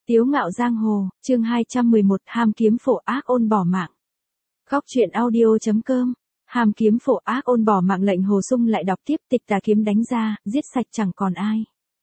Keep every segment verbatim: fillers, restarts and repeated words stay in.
Tiếu ngạo giang hồ, chương hai trăm mười một, hàm kiếm phổ ác ôn bỏ mạng. Góc truyện audio.com. Hàm kiếm phổ ác ôn bỏ mạng. Lệnh Hồ Sung lại đọc tiếp. Tịch tà kiếm đánh ra, giết sạch chẳng còn ai.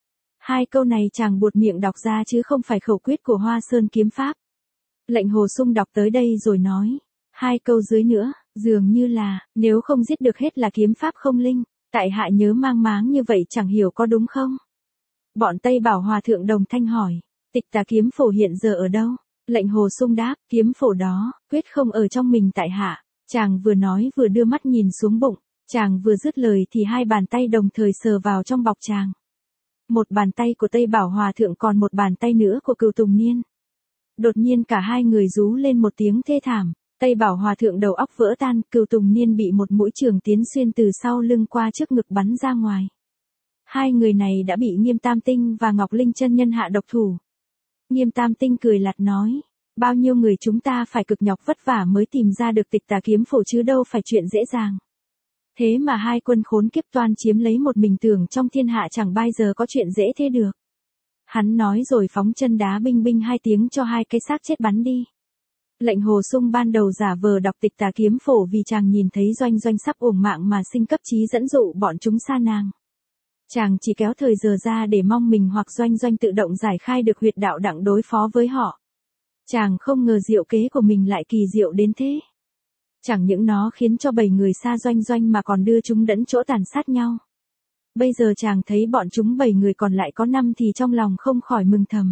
Hai câu này chàng buột miệng đọc ra chứ không phải khẩu quyết của Hoa Sơn kiếm pháp. Lệnh Hồ Sung đọc tới đây rồi nói, hai câu dưới nữa, dường như là, nếu không giết được hết là kiếm pháp không linh, tại hạ nhớ mang máng như vậy chẳng hiểu có đúng không? Bọn Tây Bảo Hòa thượng đồng thanh hỏi, tịch tà kiếm phổ hiện giờ ở đâu? Lệnh Hồ Sung đáp, kiếm phổ đó, quyết không ở trong mình tại hạ. Chàng vừa nói vừa đưa mắt nhìn xuống bụng, chàng vừa dứt lời thì hai bàn tay đồng thời sờ vào trong bọc chàng. Một bàn tay của Tây Bảo Hòa thượng còn một bàn tay nữa của Cửu Tùng Niên. Đột nhiên cả hai người rú lên một tiếng thê thảm, Tây Bảo Hòa thượng đầu óc vỡ tan, Cửu Tùng Niên bị một mũi trường tiến xuyên từ sau lưng qua trước ngực bắn ra ngoài. Hai người này đã bị Nghiêm Tam Tinh và Ngọc Linh chân nhân hạ độc thủ. Nghiêm Tam Tinh cười lạt nói, bao nhiêu người chúng ta phải cực nhọc vất vả mới tìm ra được tịch tà kiếm phổ chứ đâu phải chuyện dễ dàng. Thế mà hai quân khốn kiếp toan chiếm lấy một mình, tưởng trong thiên hạ chẳng bao giờ có chuyện dễ thế được. Hắn nói rồi phóng chân đá binh binh hai tiếng cho hai cái xác chết bắn đi. Lệnh Hồ Sung ban đầu giả vờ đọc tịch tà kiếm phổ vì chàng nhìn thấy Doanh Doanh sắp uổng mạng mà sinh cấp trí dẫn dụ bọn chúng sa nàng. Chàng chỉ kéo thời giờ ra để mong mình hoặc Doanh Doanh tự động giải khai được huyệt đạo đặng đối phó với họ. Chàng không ngờ diệu kế của mình lại kỳ diệu đến thế. Chẳng những nó khiến cho bảy người xa Doanh Doanh mà còn đưa chúng đẫn chỗ tàn sát nhau. Bây giờ chàng thấy bọn chúng bảy người còn lại có năm thì trong lòng không khỏi mừng thầm.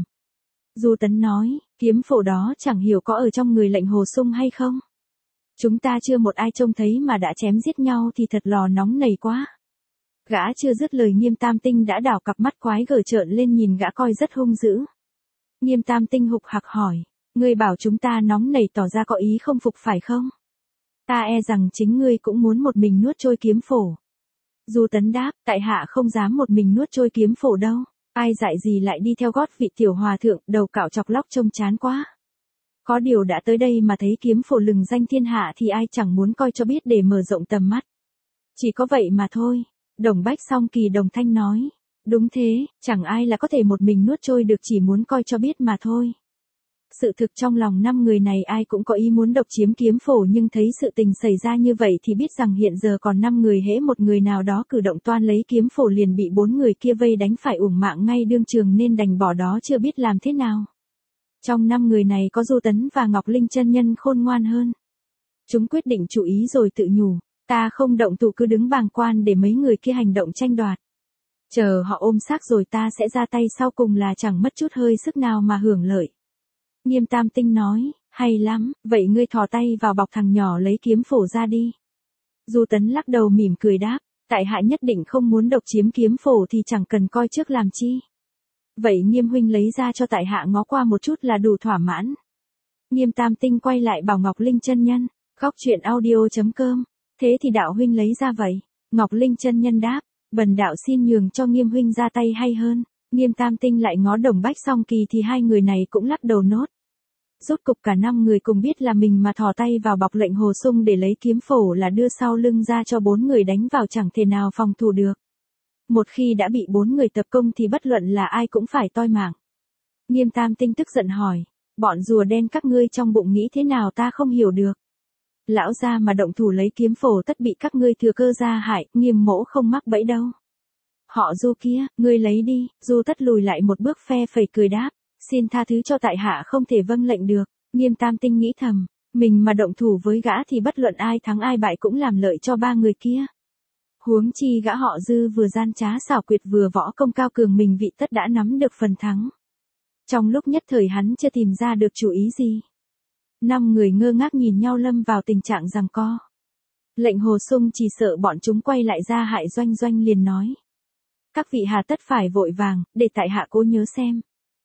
Du Tấn nói, kiếm phổ đó chẳng hiểu có ở trong người Lệnh Hồ Sung hay không? Chúng ta chưa một ai trông thấy mà đã chém giết nhau thì thật lò nóng nảy quá. Gã chưa dứt lời Nghiêm Tam Tinh đã đảo cặp mắt quái gở trợn lên nhìn gã coi rất hung dữ. Nghiêm Tam Tinh hục hặc hỏi, ngươi bảo chúng ta nóng nảy tỏ ra có ý không phục phải không? Ta e rằng chính ngươi cũng muốn một mình nuốt trôi kiếm phổ. Du Tấn đáp, tại hạ không dám một mình nuốt trôi kiếm phổ đâu, ai dại gì lại đi theo gót vị tiểu hòa thượng, đầu cạo chọc lóc trông chán quá. Có điều đã tới đây mà thấy kiếm phổ lừng danh thiên hạ thì ai chẳng muốn coi cho biết để mở rộng tầm mắt. Chỉ có vậy mà thôi. Đồng Bách Song Kỳ đồng thanh nói, đúng thế, chẳng ai là có thể một mình nuốt trôi được, chỉ muốn coi cho biết mà thôi. Sự thực trong lòng năm người này ai cũng có ý muốn độc chiếm kiếm phổ, nhưng thấy sự tình xảy ra như vậy thì biết rằng hiện giờ còn năm người, hễ một người nào đó cử động toan lấy kiếm phổ liền bị bốn người kia vây đánh phải uổng mạng ngay đương trường, nên đành bỏ đó chưa biết làm thế nào. Trong năm người này có Du Tấn và Ngọc Linh chân nhân khôn ngoan hơn. Chúng quyết định chủ ý rồi tự nhủ, ta không động thủ cứ đứng bàng quan để mấy người kia hành động tranh đoạt. Chờ họ ôm xác rồi ta sẽ ra tay, sau cùng là chẳng mất chút hơi sức nào mà hưởng lợi. Nghiêm Tam Tinh nói, hay lắm, vậy ngươi thò tay vào bọc thằng nhỏ lấy kiếm phổ ra đi. Du Tấn lắc đầu mỉm cười đáp, tại hạ nhất định không muốn độc chiếm kiếm phổ thì chẳng cần coi trước làm chi. Vậy Nghiêm huynh lấy ra cho tại hạ ngó qua một chút là đủ thỏa mãn. Nghiêm Tam Tinh quay lại bảo Ngọc Linh chân nhân, góc truyện audio.com. Thế thì đạo huynh lấy ra vậy? Ngọc Linh chân nhân đáp, bần đạo xin nhường cho Nghiêm huynh ra tay hay hơn. Nghiêm Tam Tinh lại ngó Đồng Bách Song Kỳ thì hai người này cũng lắc đầu nốt. Rốt cục cả năm người cùng biết là mình mà thò tay vào bọc Lệnh Hồ Sung để lấy kiếm phổ là đưa sau lưng ra cho bốn người đánh vào, chẳng thể nào phòng thủ được. Một khi đã bị bốn người tập công thì bất luận là ai cũng phải toi mạng. Nghiêm Tam Tinh tức giận hỏi, bọn rùa đen các ngươi trong bụng nghĩ thế nào ta không hiểu được. Lão gia mà động thủ lấy kiếm phổ tất bị các ngươi thừa cơ ra hại, Nghiêm mỗ không mắc bẫy đâu. Họ Du kia, ngươi lấy đi. Du Tất lùi lại một bước phe phẩy cười đáp, xin tha thứ cho tại hạ không thể vâng lệnh được. Nghiêm Tam Tinh nghĩ thầm, mình mà động thủ với gã thì bất luận ai thắng ai bại cũng làm lợi cho ba người kia. Huống chi gã họ Dư vừa gian trá xảo quyệt vừa võ công cao cường, mình vị tất đã nắm được phần thắng. Trong lúc nhất thời hắn chưa tìm ra được chủ ý gì. Năm người ngơ ngác nhìn nhau lâm vào tình trạng giằng co. Lệnh Hồ Sung chỉ sợ bọn chúng quay lại ra hại Doanh Doanh liền nói, các vị hà tất phải vội vàng, để tại hạ cố nhớ xem.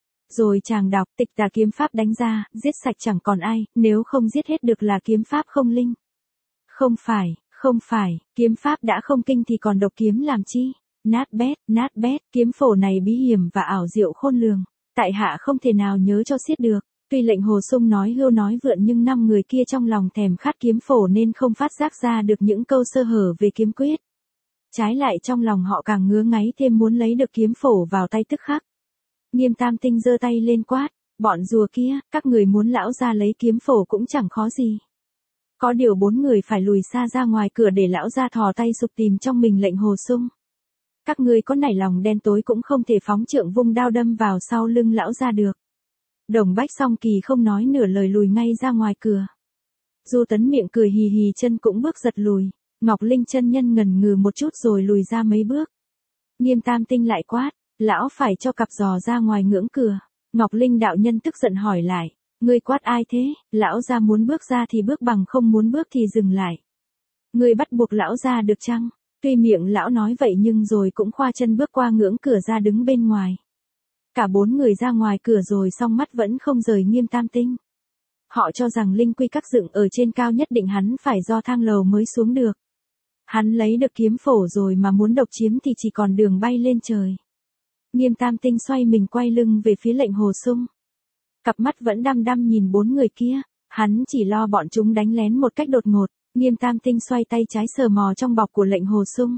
Rồi chàng đọc, tịch tà kiếm pháp đánh ra, giết sạch chẳng còn ai, nếu không giết hết được là kiếm pháp không linh. Không phải, không phải, kiếm pháp đã không kinh thì còn độc kiếm làm chi? Nát bét, nát bét, kiếm phổ này bí hiểm và ảo diệu khôn lường, tại hạ không thể nào nhớ cho xiết được. Tuy Lệnh Hồ Sung nói hưu nói vượn nhưng năm người kia trong lòng thèm khát kiếm phổ nên không phát giác ra được những câu sơ hở về kiếm quyết. Trái lại trong lòng họ càng ngứa ngáy thêm muốn lấy được kiếm phổ vào tay tức khắc. Nghiêm Tam Tinh giơ tay lên quát, Bọn rùa kia, các người muốn lão gia lấy kiếm phổ cũng chẳng khó gì. Có điều bốn người phải lùi xa ra ngoài cửa để lão gia thò tay sục tìm trong mình lệnh hồ sung. Các ngươi có nảy lòng đen tối cũng không thể phóng trượng vung đao đâm vào sau lưng lão gia được. Đồng Bách Song Kỳ không nói nửa lời lùi ngay ra ngoài cửa. Du Tấn miệng cười hì hì, chân cũng bước giật lùi. Ngọc Linh chân nhân ngần ngừ một chút rồi lùi ra mấy bước. Nghiêm Tam Tinh lại quát, lão phải cho cặp giò ra ngoài ngưỡng cửa. Ngọc Linh đạo nhân tức giận hỏi lại, ngươi quát ai thế? Lão gia muốn bước ra thì bước, bằng không muốn bước thì dừng lại. Ngươi bắt buộc lão gia được chăng? Tuy miệng lão nói vậy nhưng rồi cũng khoa chân bước qua ngưỡng cửa ra đứng bên ngoài. Cả bốn người ra ngoài cửa rồi song mắt vẫn không rời Nghiêm Tam Tinh. Họ cho rằng linh quy các dựng ở trên cao nhất định hắn phải do thang lầu mới xuống được. Hắn lấy được kiếm phổ rồi mà muốn độc chiếm thì chỉ còn đường bay lên trời. Nghiêm Tam Tinh xoay mình quay lưng về phía lệnh hồ sung. Cặp mắt vẫn đăm đăm nhìn bốn người kia, hắn chỉ lo bọn chúng đánh lén một cách đột ngột. Nghiêm Tam Tinh xoay tay trái sờ mò trong bọc của lệnh hồ sung.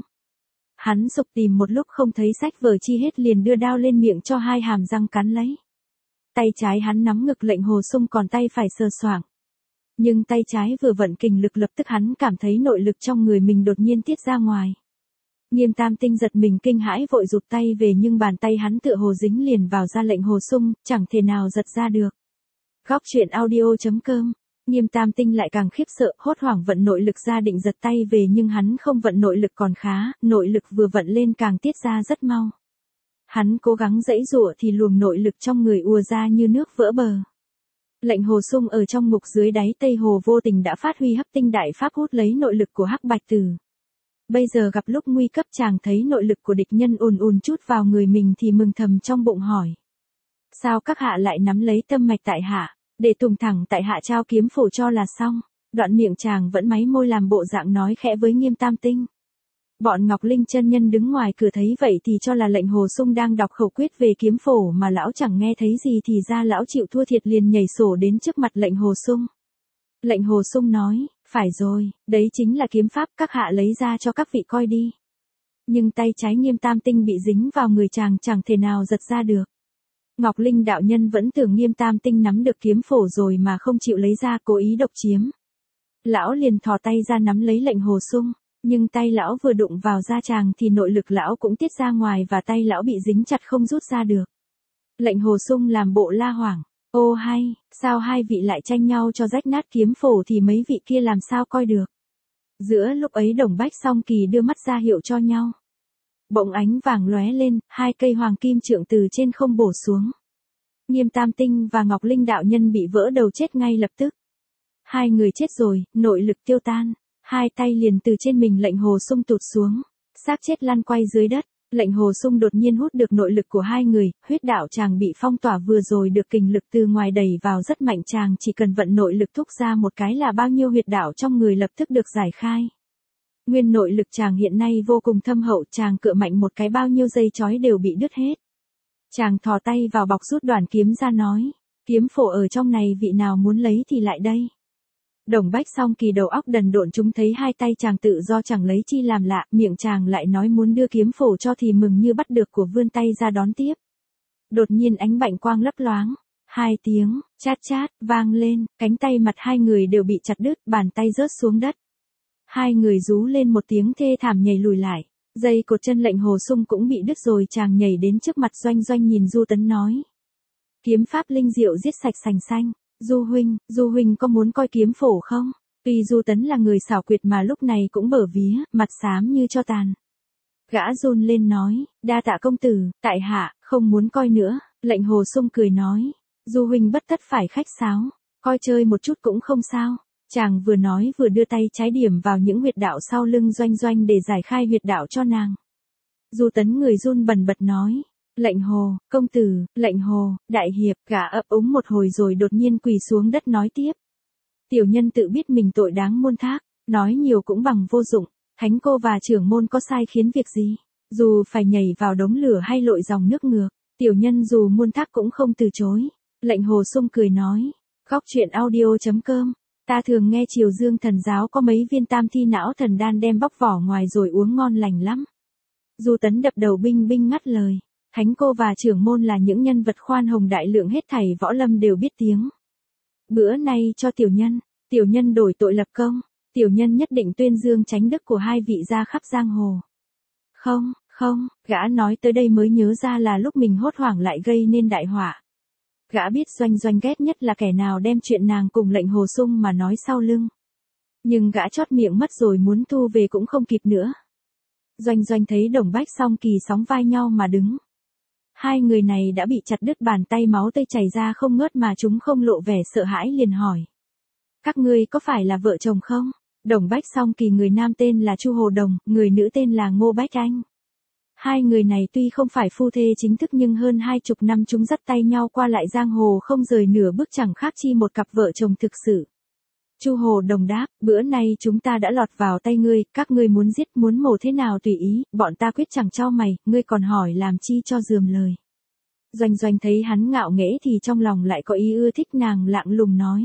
Hắn sục tìm một lúc không thấy sách vở chi hết, liền đưa đao lên miệng cho hai hàm răng cắn lấy. Tay trái hắn nắm ngực lệnh hồ sung, còn tay phải sờ soạng. Nhưng tay trái vừa vận kình lực, lập tức hắn cảm thấy nội lực trong người mình đột nhiên tiết ra ngoài. Nghiêm Tam Tinh giật mình kinh hãi vội rụt tay về, nhưng bàn tay hắn tựa hồ dính liền vào da lệnh hồ sung, chẳng thể nào giật ra được. Góc truyện audio chấm com. Nghiêm Tam Tinh lại càng khiếp sợ, hốt hoảng vận nội lực ra định giật tay về, nhưng hắn không vận nội lực còn khá, nội lực vừa vận lên càng tiết ra rất mau. Hắn cố gắng giãy giụa thì luồng nội lực trong người ùa ra như nước vỡ bờ. Lệnh hồ sung ở trong ngục dưới đáy Tây Hồ vô tình đã phát huy hấp tinh đại pháp hút lấy nội lực của Hắc Bạch Tử. Bây giờ gặp lúc nguy cấp, chàng thấy nội lực của địch nhân ùn ùn chút vào người mình thì mừng thầm trong bụng hỏi. Sao các hạ lại nắm lấy tâm mạch tại hạ, để tùng thẳng tại hạ trao kiếm phổ cho là xong. Đoạn miệng chàng vẫn máy môi làm bộ dạng nói khẽ với Nghiêm Tam Tinh. Bọn Ngọc Linh chân nhân đứng ngoài cửa thấy vậy thì cho là lệnh hồ sung đang đọc khẩu quyết về kiếm phổ mà lão chẳng nghe thấy gì, thì ra lão chịu thua thiệt liền nhảy sổ đến trước mặt lệnh hồ sung. Lệnh hồ sung nói, phải rồi, đấy chính là kiếm pháp, các hạ lấy ra cho các vị coi đi. Nhưng tay trái Nghiêm Tam Tinh bị dính vào người chàng, chẳng thể nào giật ra được. Ngọc Linh đạo nhân vẫn tưởng Nghiêm Tam Tinh nắm được kiếm phổ rồi mà không chịu lấy ra, cố ý độc chiếm. Lão liền thò tay ra nắm lấy lệnh hồ sung, nhưng tay lão vừa đụng vào da chàng thì nội lực lão cũng tiết ra ngoài và tay lão bị dính chặt không rút ra được. Lệnh hồ sung làm bộ la hoảng, ô hay, sao hai vị lại tranh nhau cho rách nát kiếm phổ thì mấy vị kia làm sao coi được. Giữa lúc ấy Đồng Bách Song Kỳ đưa mắt ra hiệu cho nhau. Bỗng ánh vàng lóe lên, hai cây hoàng kim trượng từ trên không bổ xuống. Nghiêm Tam Tinh và Ngọc Linh đạo nhân bị vỡ đầu chết ngay lập tức. Hai người chết rồi, nội lực tiêu tan, hai tay liền từ trên mình lệnh hồ sung tụt xuống, xác chết lăn quay dưới đất. Lệnh hồ sung đột nhiên hút được nội lực của hai người, huyết đạo chàng bị phong tỏa vừa rồi được kình lực từ ngoài đẩy vào rất mạnh, chàng chỉ cần vận nội lực thúc ra một cái là bao nhiêu huyệt đạo trong người lập tức được giải khai. Nguyên nội lực chàng hiện nay vô cùng thâm hậu, chàng cựa mạnh một cái bao nhiêu dây chói đều bị đứt hết. Chàng thò tay vào bọc rút đoàn kiếm ra nói, kiếm phổ ở trong này, vị nào muốn lấy thì lại đây. Đồng Bách Song Kỳ đầu óc đần độn, chúng thấy hai tay chàng tự do chẳng lấy chi làm lạ, miệng chàng lại nói muốn đưa kiếm phổ cho thì mừng như bắt được của, vươn tay ra đón tiếp. Đột nhiên ánh bạch quang lấp loáng, hai tiếng chát chát vang lên, cánh tay mặt hai người đều bị chặt đứt, bàn tay rớt xuống đất. Hai người rú lên một tiếng thê thảm nhảy lùi lại, dây cột chân lệnh hồ sung cũng bị đứt rồi. Chàng nhảy đến trước mặt Doanh Doanh nhìn Du Tấn nói, kiếm pháp linh diệu giết sạch sành xanh. Du huynh, Du huynh có muốn coi kiếm phổ không? Tuy Du Tấn là người xảo quyệt mà lúc này cũng bở vía, mặt xám như cho tàn. Gã run lên nói, đa tạ công tử, tại hạ không muốn coi nữa. Lệnh hồ sung cười nói, Du huynh bất tất phải khách sáo, coi chơi một chút cũng không sao. Chàng vừa nói vừa đưa tay trái điểm vào những huyệt đạo sau lưng Doanh Doanh để giải khai huyệt đạo cho nàng. Du Tấn người run bần bật nói, lệnh hồ, công tử, lệnh hồ, đại hiệp. Gã ấp úng một hồi rồi đột nhiên quỳ xuống đất nói tiếp. Tiểu nhân tự biết mình tội đáng muôn thác, nói nhiều cũng bằng vô dụng, thánh cô và trưởng môn có sai khiến việc gì, dù phải nhảy vào đống lửa hay lội dòng nước ngược, tiểu nhân dù muôn thác cũng không từ chối. Lệnh hồ sung cười nói, góc truyện audio chấm com, ta thường nghe Triều Dương thần giáo có mấy viên tam thi não thần đan đem bóc vỏ ngoài rồi uống ngon lành lắm. Du Tấn đập đầu binh binh ngắt lời, Thánh cô và trưởng môn là những nhân vật khoan hồng đại lượng hết thảy võ lâm đều biết tiếng. Bữa nay cho tiểu nhân, tiểu nhân đổi tội lập công, tiểu nhân nhất định tuyên dương chánh đức của hai vị ra khắp giang hồ. Không, không, gã nói tới đây mới nhớ ra là lúc mình hốt hoảng lại gây nên đại họa. Gã biết Doanh Doanh ghét nhất là kẻ nào đem chuyện nàng cùng Lệnh Hồ Sung mà nói sau lưng. Nhưng gã chót miệng mất rồi muốn thu về cũng không kịp nữa. Doanh Doanh thấy Đồng Bách Song Kỳ sóng vai nhau mà đứng. Hai người này đã bị chặt đứt bàn tay, máu tươi chảy ra không ngớt mà chúng không lộ vẻ sợ hãi, liền hỏi. Các ngươi có phải là vợ chồng không? Đồng Bách Song Kỳ người nam tên là Chu Hồ Đồng, người nữ tên là Ngô Bách Anh. Hai người này tuy không phải phu thê chính thức nhưng hơn hai chục năm chúng dắt tay nhau qua lại giang hồ không rời nửa bước, chẳng khác chi một cặp vợ chồng thực sự. Chu Hồ Đồng đáp, bữa nay chúng ta đã lọt vào tay ngươi, các ngươi muốn giết muốn mổ thế nào tùy ý, bọn ta quyết chẳng cho mày, ngươi còn hỏi làm chi cho dườm lời. Doanh Doanh thấy hắn ngạo nghễ thì trong lòng lại có ý ưa thích, nàng lạng lùng nói.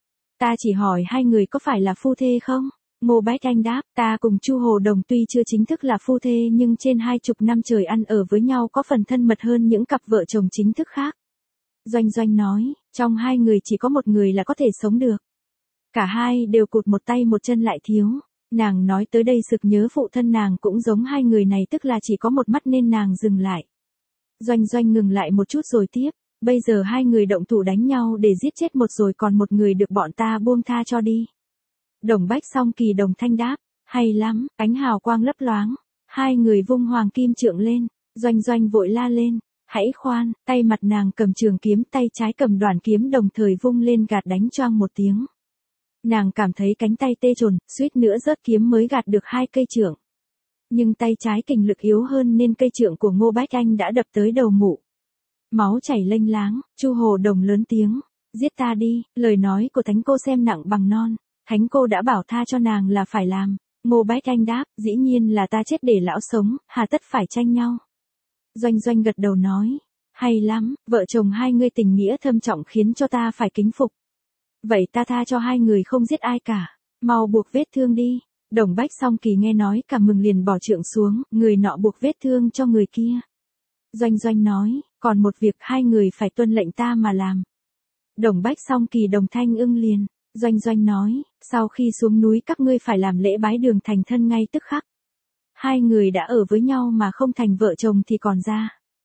Ta chỉ hỏi hai người có phải là phu thê không? Ngô Bách Anh đáp, ta cùng Chu Hồ Đồng tuy chưa chính thức là phu thê nhưng trên hai chục năm trời ăn ở với nhau có phần thân mật hơn những cặp vợ chồng chính thức khác. Doanh Doanh nói, trong hai người chỉ có một người là có thể sống được. Cả hai đều cụt một tay một chân lại thiếu. Nàng nói tới đây sực nhớ phụ thân nàng cũng giống hai người này, tức là chỉ có một mắt nên nàng dừng lại. Doanh Doanh ngừng lại một chút rồi tiếp, bây giờ hai người động thủ đánh nhau để giết chết một rồi còn một người được bọn ta buông tha cho đi. Đồng Bách Song Kỳ đồng thanh đáp, hay lắm, ánh hào quang lấp loáng. Hai người vung hoàng kim trượng lên, Doanh Doanh vội la lên, hãy khoan, tay mặt nàng cầm trường kiếm, tay trái cầm đoàn kiếm đồng thời vung lên gạt đánh choang một tiếng. Nàng cảm thấy cánh tay tê chồn, suýt nữa rớt kiếm mới gạt được hai cây trượng. Nhưng tay trái kình lực yếu hơn nên cây trượng của Ngô Bách Anh đã đập tới đầu mụ. Máu chảy lênh láng, Chu Hồ Đồng lớn tiếng, giết ta đi, lời nói của thánh cô xem nặng bằng non, thánh cô đã bảo tha cho nàng là phải làm. Ngô Bách Anh đáp, dĩ nhiên là ta chết để lão sống, hà tất phải tranh nhau. Doanh Doanh gật đầu nói, hay lắm, vợ chồng hai ngươi tình nghĩa thâm trọng khiến cho ta phải kính phục. Vậy ta tha cho hai người không giết ai cả, mau buộc vết thương đi. Đồng Bách Song Kỳ nghe nói cả mừng liền bỏ trượng xuống, người nọ buộc vết thương cho người kia. Doanh Doanh nói, còn một việc hai người phải tuân lệnh ta mà làm. Đồng Bách Song Kỳ đồng thanh ưng liền. Doanh Doanh nói, sau khi xuống núi các ngươi phải làm lễ bái đường thành thân ngay tức khắc. Hai người đã ở với nhau mà không thành vợ chồng thì còn ra.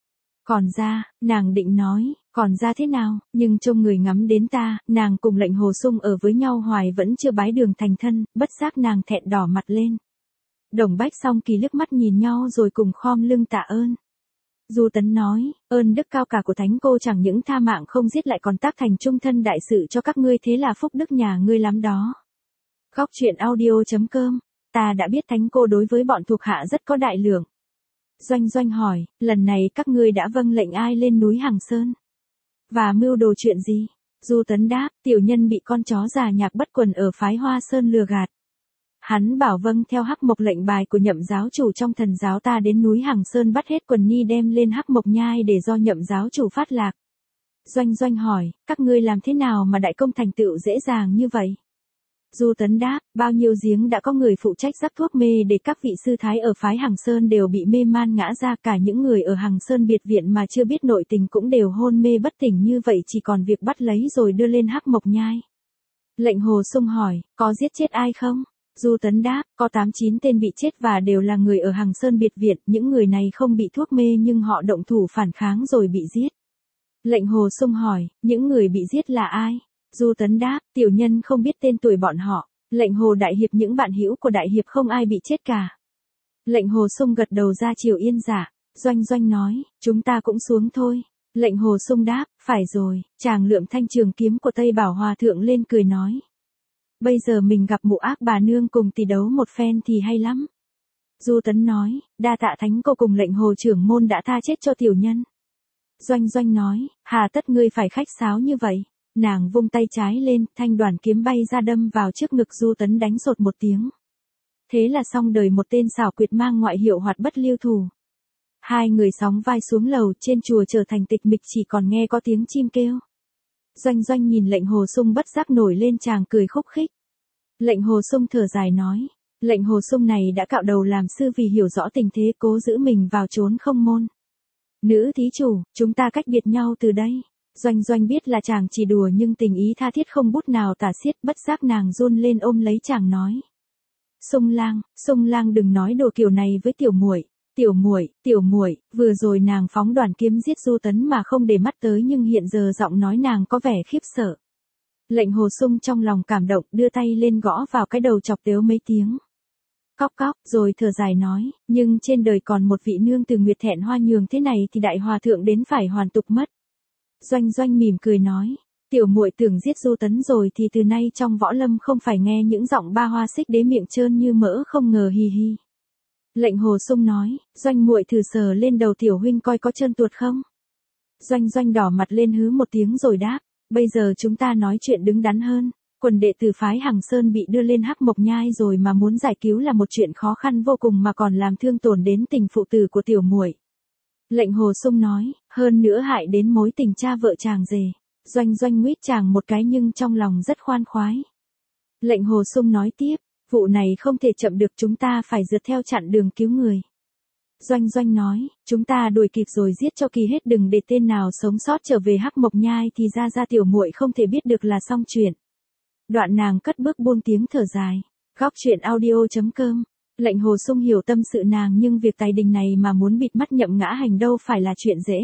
Còn ra, nàng định nói, còn ra thế nào, nhưng trông người ngắm đến ta, nàng cùng Lệnh Hồ Sung ở với nhau hoài vẫn chưa bái đường thành thân, bất giác nàng thẹn đỏ mặt lên. Đồng Bách Song Kỳ liếc mắt nhìn nhau rồi cùng khom lưng tạ ơn. Du Tấn nói, ơn đức cao cả của thánh cô chẳng những tha mạng không giết lại còn tác thành trung thân đại sự cho các ngươi, thế là phúc đức nhà ngươi lắm đó. Góc truyện audio chấm com, ta đã biết thánh cô đối với bọn thuộc hạ rất có đại lượng. Doanh Doanh hỏi, lần này các ngươi đã vâng lệnh ai lên núi Hằng Sơn? Và mưu đồ chuyện gì? Du Tấn đáp, tiểu nhân bị con chó già Nhạc Bất Quần ở phái Hoa Sơn lừa gạt. Hắn bảo vâng theo Hắc Mộc lệnh bài của Nhậm giáo chủ trong thần giáo ta đến núi Hằng Sơn bắt hết quần ni đem lên Hắc Mộc nhai để do Nhậm giáo chủ phát lạc. Doanh Doanh hỏi, các ngươi làm thế nào mà đại công thành tựu dễ dàng như vậy? Du Tấn đáp, bao nhiêu giếng đã có người phụ trách rắc thuốc mê để các vị sư thái ở phái Hằng Sơn đều bị mê man ngã ra, cả những người ở Hằng Sơn biệt viện mà chưa biết nội tình cũng đều hôn mê bất tỉnh, như vậy chỉ còn việc bắt lấy rồi đưa lên Hắc Mộc nhai. Lệnh Hồ Sung hỏi, có giết chết ai không? Du Tấn đáp, có tám chín tên bị chết và đều là người ở Hằng Sơn biệt viện, những người này không bị thuốc mê nhưng họ động thủ phản kháng rồi bị giết. Lệnh Hồ Sung hỏi, những người bị giết là ai? Du Tấn đáp, tiểu nhân không biết tên tuổi bọn họ. Lệnh Hồ đại hiệp, những bạn hữu của đại hiệp không ai bị chết cả. Lệnh Hồ Sung gật đầu ra chiều yên dạ. Doanh Doanh nói, chúng ta cũng xuống thôi. Lệnh Hồ Sung đáp, phải rồi. Chàng lượm thanh trường kiếm của Tây Bảo Hòa thượng lên cười nói, bây giờ mình gặp mụ ác bà nương cùng tỷ đấu một phen thì hay lắm. Du Tấn nói, đa tạ thánh cô cùng Lệnh Hồ trưởng môn đã tha chết cho tiểu nhân. Doanh Doanh nói, hà tất ngươi phải khách sáo như vậy. Nàng vung tay trái lên, thanh đoàn kiếm bay ra đâm vào trước ngực Du Tấn, đánh sột một tiếng. Thế là xong đời một tên xảo quyệt mang ngoại hiệu Hoạt Bất Lưu Thủ. Hai người sóng vai xuống lầu, trên chùa trở thành tịch mịch, chỉ còn nghe có tiếng chim kêu. Doanh Doanh nhìn Lệnh Hồ Sung bất giác nổi lên tràng cười khúc khích. Lệnh Hồ Sung thở dài nói, Lệnh Hồ Sung này đã cạo đầu làm sư vì hiểu rõ tình thế, cố giữ mình vào trốn không môn. Nữ thí chủ, chúng ta cách biệt nhau từ đây. Doanh Doanh biết là chàng chỉ đùa nhưng tình ý tha thiết không bút nào tả xiết, bất giác nàng run lên ôm lấy chàng nói. Sung Lang, Sung Lang đừng nói đồ kiểu này với tiểu muội. Tiểu muội, tiểu muội, vừa rồi nàng phóng đoàn kiếm giết Du Tấn mà không để mắt tới nhưng hiện giờ giọng nói nàng có vẻ khiếp sợ. Lệnh Hồ Sung trong lòng cảm động đưa tay lên gõ vào cái đầu chọc tếu mấy tiếng. Cóc cóc, rồi thở dài nói, nhưng trên đời còn một vị nương từ Nguyệt Thẹn Hoa Nhường thế này thì đại hòa thượng đến phải hoàn tục mất. Doanh Doanh mỉm cười nói, tiểu muội tưởng giết Du Tấn rồi thì từ nay trong võ lâm không phải nghe những giọng ba hoa xích đế miệng trơn như mỡ không ngờ hi hi. Lệnh Hồ Sung nói, Doanh muội thử sờ lên đầu tiểu huynh coi có trơn tuột không. Doanh Doanh đỏ mặt lên hứ một tiếng rồi đáp, bây giờ chúng ta nói chuyện đứng đắn hơn. Quần đệ tử phái Hằng Sơn bị đưa lên Hắc Mộc Nhai rồi mà muốn giải cứu là một chuyện khó khăn vô cùng mà còn làm thương tổn đến tình phụ tử của tiểu muội. Lệnh Hồ Sung nói, hơn nữa hại đến mối tình cha vợ chàng rể. Doanh Doanh nguyết chàng một cái nhưng trong lòng rất khoan khoái. Lệnh Hồ Sung nói tiếp, vụ này không thể chậm được, chúng ta phải rượt theo chặn đường cứu người. Doanh Doanh nói, chúng ta đuổi kịp rồi giết cho kỳ hết, đừng để tên nào sống sót trở về Hắc Mộc Nhai thì ra ra tiểu muội không thể biết được là xong chuyện. Đoạn nàng cất bước buông tiếng thở dài. Góc truyện audio chấm com. Lệnh Hồ Sung hiểu tâm sự nàng nhưng việc tài đình này mà muốn bịt mắt Nhậm Ngã Hành đâu phải là chuyện dễ.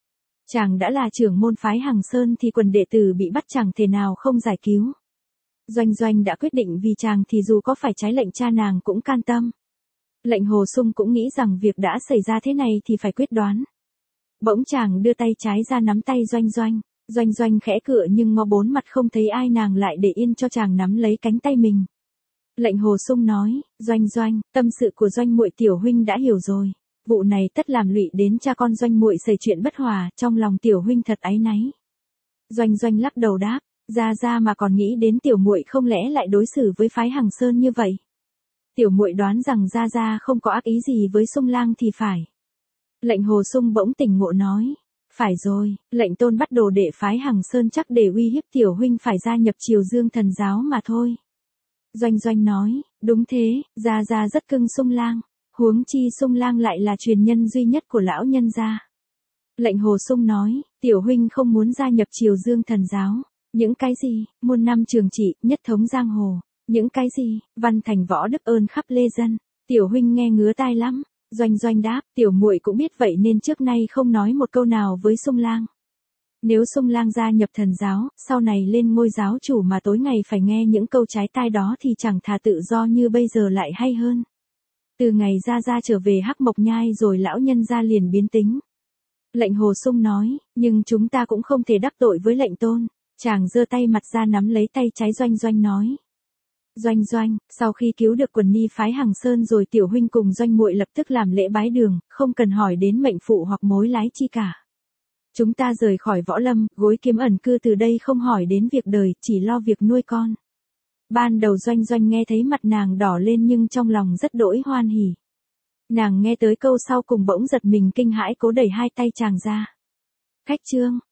Chàng đã là trưởng môn phái Hằng Sơn thì quần đệ tử bị bắt chẳng thể nào không giải cứu. Doanh Doanh đã quyết định vì chàng thì dù có phải trái lệnh cha nàng cũng can tâm. Lệnh Hồ Sung cũng nghĩ rằng việc đã xảy ra thế này thì phải quyết đoán. Bỗng chàng đưa tay trái ra nắm tay Doanh Doanh. Doanh Doanh khẽ cựa nhưng ngó bốn mặt không thấy ai, nàng lại để yên cho chàng nắm lấy cánh tay mình. Lệnh Hồ Sung nói, Doanh Doanh, tâm sự của Doanh muội tiểu huynh đã hiểu rồi. Vụ này tất làm lụy đến cha con Doanh muội xảy chuyện bất hòa, trong lòng tiểu huynh thật áy náy. Doanh Doanh lắc đầu đáp, ra ra mà còn nghĩ đến tiểu muội không lẽ lại đối xử với phái Hằng Sơn như vậy. Tiểu muội đoán rằng ra ra không có ác ý gì với Sung Lang thì phải. Lệnh Hồ Sung bỗng tỉnh ngộ nói. Phải rồi, lệnh tôn bắt đồ đệ phái Hằng Sơn chắc để uy hiếp tiểu huynh phải gia nhập Triều Dương Thần giáo mà thôi. Doanh Doanh nói, đúng thế, gia gia rất cưng Sung Lang, huống chi Sung Lang lại là truyền nhân duy nhất của lão nhân gia. Lệnh Hồ Sung nói, tiểu huynh không muốn gia nhập Triều Dương Thần giáo, những cái gì, muôn năm trường trị, nhất thống giang hồ, những cái gì, văn thành võ đức ơn khắp lê dân, tiểu huynh nghe ngứa tai lắm. Doanh Doanh đáp, tiểu muội cũng biết vậy nên trước nay không nói một câu nào với Sung Lang. Nếu Sung Lang gia nhập thần giáo, sau này lên ngôi giáo chủ mà tối ngày phải nghe những câu trái tai đó thì chẳng thà tự do như bây giờ lại hay hơn. Từ ngày ra ra trở về Hắc Mộc Nhai rồi lão nhân gia liền biến tính. Lệnh Hồ Sung nói, nhưng chúng ta cũng không thể đắc tội với lệnh tôn. Chàng giơ tay mặt ra nắm lấy tay trái Doanh Doanh nói. Doanh Doanh, sau khi cứu được quần ni phái Hằng Sơn rồi tiểu huynh cùng Doanh muội lập tức làm lễ bái đường, không cần hỏi đến mệnh phụ hoặc mối lái chi cả. Chúng ta rời khỏi võ lâm, gối kiếm ẩn cư từ đây không hỏi đến việc đời, chỉ lo việc nuôi con. Ban đầu Doanh Doanh nghe thấy mặt nàng đỏ lên nhưng trong lòng rất đỗi hoan hỉ. Nàng nghe tới câu sau cùng bỗng giật mình kinh hãi cố đẩy hai tay chàng ra. Khách trương,